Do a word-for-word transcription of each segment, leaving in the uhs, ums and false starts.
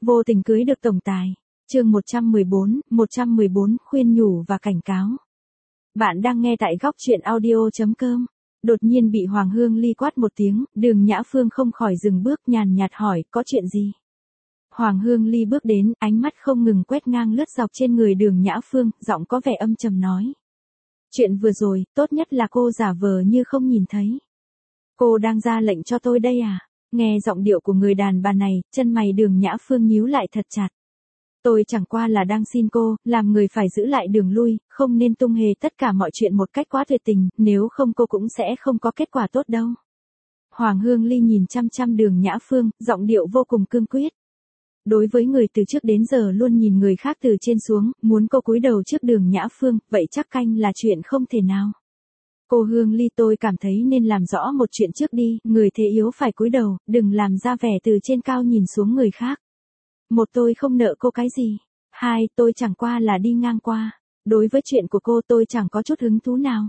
Vô tình cưới được tổng tài. Chương một trăm mười bốn, một trăm mười bốn khuyên nhủ và cảnh cáo. Bạn đang nghe tại góc truyện audio chấm com. Đột nhiên bị Hoàng Hương Ly quát một tiếng, Đường Nhã Phương không khỏi dừng bước nhàn nhạt hỏi, có chuyện gì? Hoàng Hương Ly bước đến, ánh mắt không ngừng quét ngang lướt dọc trên người Đường Nhã Phương, giọng có vẻ âm trầm nói. Chuyện vừa rồi, tốt nhất là cô giả vờ như không nhìn thấy. Cô đang ra lệnh cho tôi đây à? Nghe giọng điệu của người đàn bà này, chân mày Đường Nhã Phương nhíu lại thật chặt. Tôi chẳng qua là đang xin cô, làm người phải giữ lại đường lui, không nên tung hề tất cả mọi chuyện một cách quá tuyệt tình, nếu không cô cũng sẽ không có kết quả tốt đâu. Hoàng Hương Ly nhìn chăm chăm Đường Nhã Phương, giọng điệu vô cùng cương quyết. Đối với người từ trước đến giờ luôn nhìn người khác từ trên xuống, muốn cô cúi đầu trước Đường Nhã Phương, vậy chắc canh là chuyện không thể nào. Cô Hương Ly, tôi cảm thấy nên làm rõ một chuyện trước đi, người thế yếu phải cúi đầu, đừng làm ra vẻ từ trên cao nhìn xuống người khác. Một, tôi không nợ cô cái gì. Hai, tôi chẳng qua là đi ngang qua. Đối với chuyện của cô tôi chẳng có chút hứng thú nào.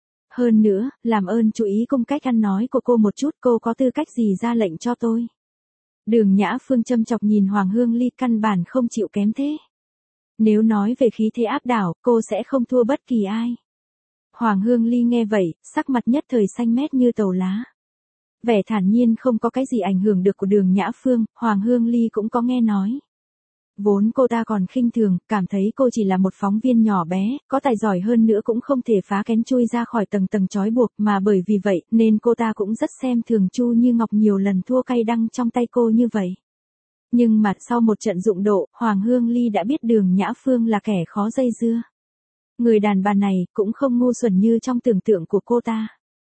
Hơn nữa, làm ơn chú ý cung cách ăn nói của cô một chút, cô có tư cách gì ra lệnh cho tôi. Đường Nhã Phương châm chọc nhìn Hoàng Hương Ly, căn bản không chịu kém thế. Nếu nói về khí thế áp đảo, cô sẽ không thua bất kỳ ai. Hoàng Hương Ly nghe vậy, sắc mặt nhất thời xanh mét như tàu lá. Vẻ thản nhiên không có cái gì ảnh hưởng được của Đường Nhã Phương, Hoàng Hương Ly cũng có nghe nói. Vốn cô ta còn khinh thường, cảm thấy cô chỉ là một phóng viên nhỏ bé, có tài giỏi hơn nữa cũng không thể phá kén chui ra khỏi tầng tầng trói buộc, mà bởi vì vậy nên cô ta cũng rất xem thường Chu Như Ngọc nhiều lần thua cay đắng trong tay cô như vậy. Nhưng mà sau một trận dụng độ, Hoàng Hương Ly đã biết Đường Nhã Phương là kẻ khó dây dưa. Người đàn bà này cũng không ngu xuẩn như trong tưởng tượng của cô ta.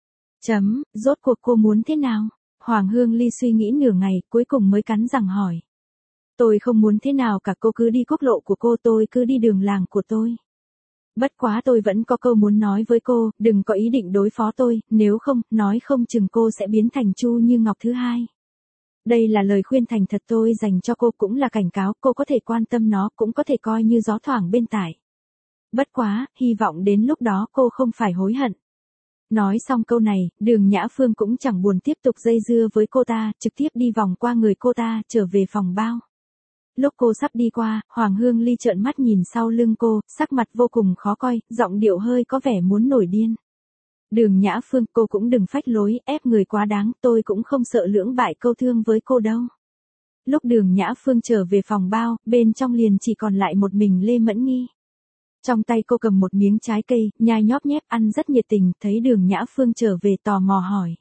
Chấm, rốt cuộc cô muốn thế nào? Hoàng Hương Ly suy nghĩ nửa ngày, cuối cùng mới cắn răng hỏi. Tôi không muốn thế nào cả, cô cứ đi quốc lộ của cô, tôi cứ đi đường làng của tôi. Bất quá tôi vẫn có câu muốn nói với cô, đừng có ý định đối phó tôi, nếu không, nói không chừng cô sẽ biến thành Chu Như Ngọc thứ hai. Đây là lời khuyên thành thật tôi dành cho cô, cũng là cảnh cáo, cô có thể quan tâm nó, cũng có thể coi như gió thoảng bên tai. Bất quá, hy vọng đến lúc đó cô không phải hối hận. Nói xong câu này, Đường Nhã Phương cũng chẳng buồn tiếp tục dây dưa với cô ta, trực tiếp đi vòng qua người cô ta, trở về phòng bao. Lúc cô sắp đi qua, Hoàng Hương Ly trợn mắt nhìn sau lưng cô, sắc mặt vô cùng khó coi, giọng điệu hơi có vẻ muốn nổi điên. Đường Nhã Phương, cô cũng đừng phách lối, ép người quá đáng, tôi cũng không sợ lưỡng bại câu thương với cô đâu. Lúc Đường Nhã Phương trở về phòng bao, bên trong liền chỉ còn lại một mình Lê Mẫn Nghi. Trong tay cô cầm một miếng trái cây, nhai nhóp nhép ăn rất nhiệt tình, thấy Đường Nhã Phương trở về tò mò hỏi.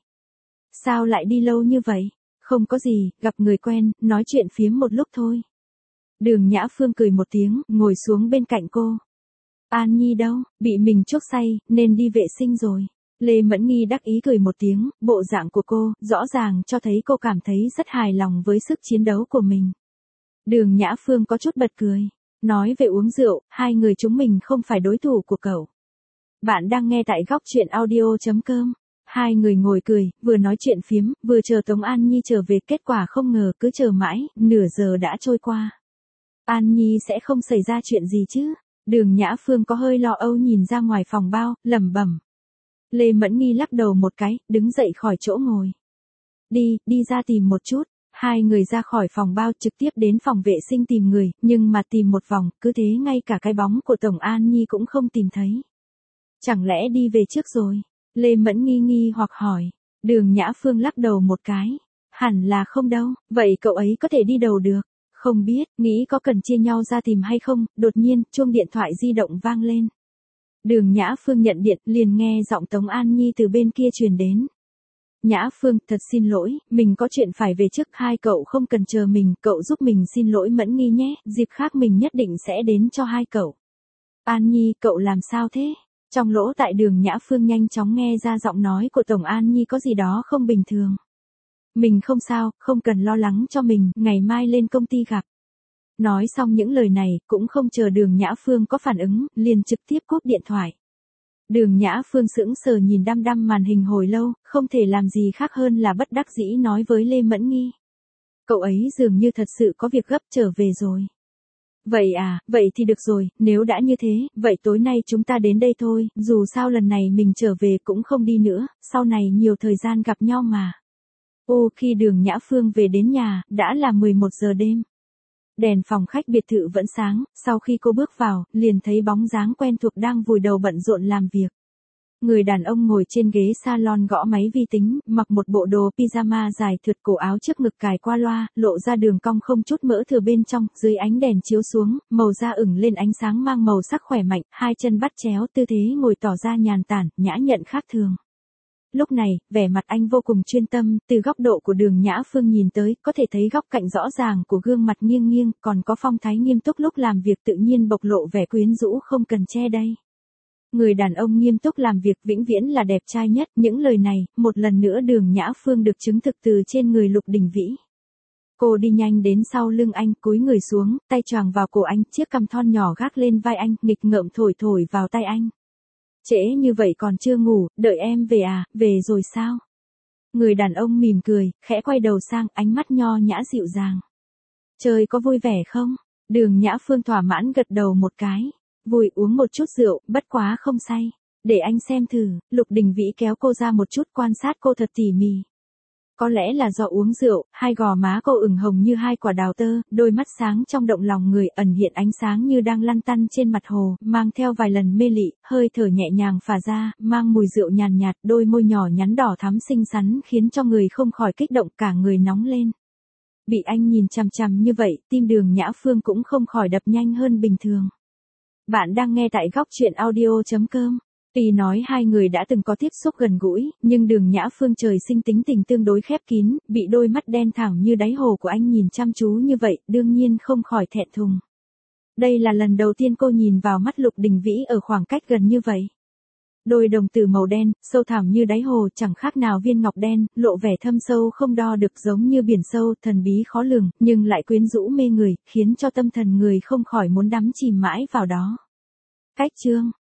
Sao lại đi lâu như vậy? Không có gì, gặp người quen, nói chuyện phiếm một lúc thôi. Đường Nhã Phương cười một tiếng, ngồi xuống bên cạnh cô. An Nhi đâu, bị mình chuốc say, nên đi vệ sinh rồi. Lê Mẫn Nghi đắc ý cười một tiếng, bộ dạng của cô, rõ ràng cho thấy cô cảm thấy rất hài lòng với sức chiến đấu của mình. Đường Nhã Phương có chút bật cười. Nói về uống rượu, hai người chúng mình không phải đối thủ của cậu. Bạn đang nghe tại góc truyện audio chấm com. Hai người ngồi cười, vừa nói chuyện phiếm, vừa chờ Tống An Nhi trở về, kết quả không ngờ cứ chờ mãi, nửa giờ đã trôi qua. An Nhi sẽ không xảy ra chuyện gì chứ? Đường Nhã Phương có hơi lo âu nhìn ra ngoài phòng bao, lẩm bẩm. Lê Mẫn Nghi lắc đầu một cái, đứng dậy khỏi chỗ ngồi. Đi, đi ra tìm một chút. Hai người ra khỏi phòng bao trực tiếp đến phòng vệ sinh tìm người, nhưng mà tìm một vòng, cứ thế ngay cả cái bóng của Tổng An Nhi cũng không tìm thấy. Chẳng lẽ đi về trước rồi? Lê Mẫn Nghi nghi hoặc hỏi. Đường Nhã Phương lắc đầu một cái. Hẳn là không đâu, vậy cậu ấy có thể đi đầu được. Không biết, nghĩ có cần chia nhau ra tìm hay không, đột nhiên, chuông điện thoại di động vang lên. Đường Nhã Phương nhận điện, liền nghe giọng Tống An Nhi từ bên kia truyền đến. Nhã Phương, thật xin lỗi, mình có chuyện phải về trước, hai cậu không cần chờ mình, cậu giúp mình xin lỗi Mẫn Nghi nhé, dịp khác mình nhất định sẽ đến cho hai cậu. An Nhi, cậu làm sao thế? Trong lỗ tai Đường Nhã Phương nhanh chóng nghe ra giọng nói của Tổng An Nhi có gì đó không bình thường. Mình không sao, không cần lo lắng cho mình, ngày mai lên công ty gặp. Nói xong những lời này, cũng không chờ Đường Nhã Phương có phản ứng, liền trực tiếp cúp điện thoại. Đường Nhã Phương sững sờ nhìn đăm đăm màn hình hồi lâu, không thể làm gì khác hơn là bất đắc dĩ nói với Lê Mẫn Nghi. Cậu ấy dường như thật sự có việc gấp trở về rồi. Vậy à, vậy thì được rồi, nếu đã như thế, vậy tối nay chúng ta đến đây thôi, dù sao lần này mình trở về cũng không đi nữa, sau này nhiều thời gian gặp nhau mà. Ô, khi Đường Nhã Phương về đến nhà, đã là mười một giờ đêm. Đèn phòng khách biệt thự vẫn sáng, sau khi cô bước vào, liền thấy bóng dáng quen thuộc đang vùi đầu bận rộn làm việc. Người đàn ông ngồi trên ghế salon gõ máy vi tính, mặc một bộ đồ pyjama dài thượt cổ, áo trước ngực cài qua loa, lộ ra đường cong không chút mỡ thừa bên trong, dưới ánh đèn chiếu xuống, màu da ửng lên ánh sáng mang màu sắc khỏe mạnh, hai chân bắt chéo, tư thế ngồi tỏ ra nhàn tản, nhã nhặn khác thường. Lúc này, vẻ mặt anh vô cùng chuyên tâm, từ góc độ của Đường Nhã Phương nhìn tới, có thể thấy góc cạnh rõ ràng của gương mặt nghiêng nghiêng, còn có phong thái nghiêm túc lúc làm việc tự nhiên bộc lộ vẻ quyến rũ không cần che đây. Người đàn ông nghiêm túc làm việc vĩnh viễn là đẹp trai nhất, những lời này, một lần nữa Đường Nhã Phương được chứng thực từ trên người Lục Đình Vĩ. Cô đi nhanh đến sau lưng anh, cúi người xuống, tay choàng vào cổ anh, chiếc cằm thon nhỏ gác lên vai anh, nghịch ngợm thổi thổi vào tay anh. Trễ như vậy còn chưa ngủ, đợi em về à, về rồi sao? Người đàn ông mỉm cười, khẽ quay đầu sang, ánh mắt nho nhã dịu dàng. Chơi có vui vẻ không? Đường Nhã Phương thỏa mãn gật đầu một cái. Vui, uống một chút rượu, bất quá không say. Để anh xem thử. Lục Đình Vĩ kéo cô ra một chút, quan sát cô thật tỉ mỉ. Có lẽ là do uống rượu, hai gò má cô ửng hồng như hai quả đào tơ, đôi mắt sáng trong động lòng người, ẩn hiện ánh sáng như đang lăn tăn trên mặt hồ, mang theo vài lần mê lị, hơi thở nhẹ nhàng phả ra, mang mùi rượu nhàn nhạt, đôi môi nhỏ nhắn đỏ thắm xinh xắn khiến cho người không khỏi kích động, cả người nóng lên. Bị anh nhìn chằm chằm như vậy, tim Đường Nhã Phương cũng không khỏi đập nhanh hơn bình thường. Bạn đang nghe tại góc truyện audio chấm com. Tuy nói hai người đã từng có tiếp xúc gần gũi, nhưng Đường Nhã Phương trời sinh tính tình tương đối khép kín, bị đôi mắt đen thẳm như đáy hồ của anh nhìn chăm chú như vậy, đương nhiên không khỏi thẹn thùng. Đây là lần đầu tiên cô nhìn vào mắt Lục Đình Vĩ ở khoảng cách gần như vậy. Đôi đồng tử màu đen, sâu thẳm như đáy hồ, chẳng khác nào viên ngọc đen, lộ vẻ thâm sâu không đo được, giống như biển sâu, thần bí khó lường, nhưng lại quyến rũ mê người, khiến cho tâm thần người không khỏi muốn đắm chìm mãi vào đó. Cách chương